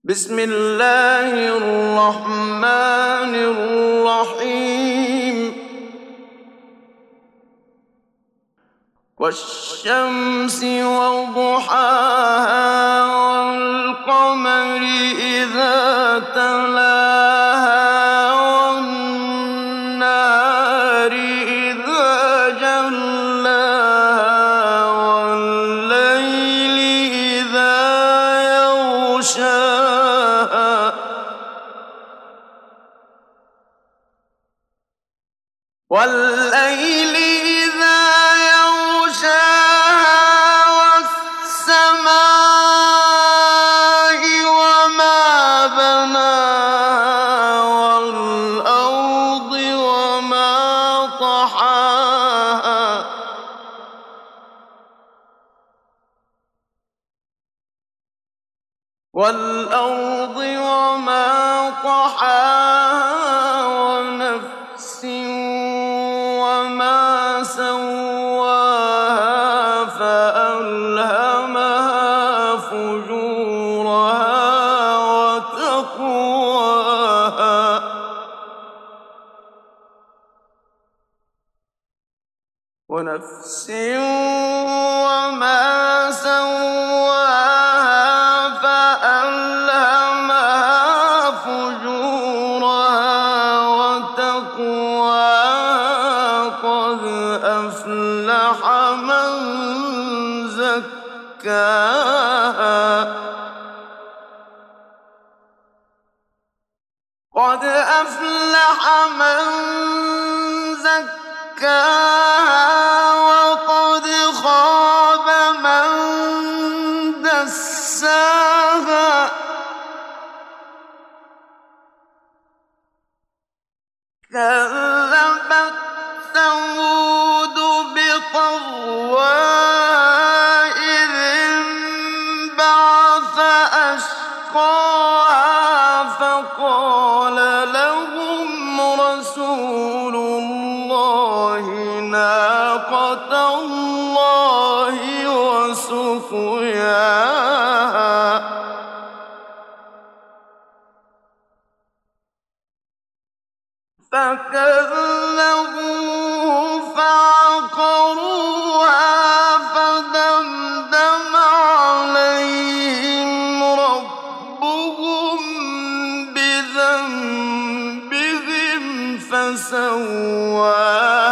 بسم الله الرحمن الرحيم والشمس وضحاها والقمر إذا تلاها والنهار إذا جلاها والليل إذا يغشاها والليل إذا يغشاها والسماء وما بناها والأرض وما طحاها ونفس وما سواها فألهمها فجورها وتقواها ونفس وما سواها فألهمها فجورها وتقواها قد أفلح من زكاها وقد خاب من دساها كذبت ثمود بطغواها إذ انبعث أشقاها فقال لهم رسول الله ناقة الله وسقياها فكذبوه فعقروها فدمدم عليهم ربهم بذنبهم فسواها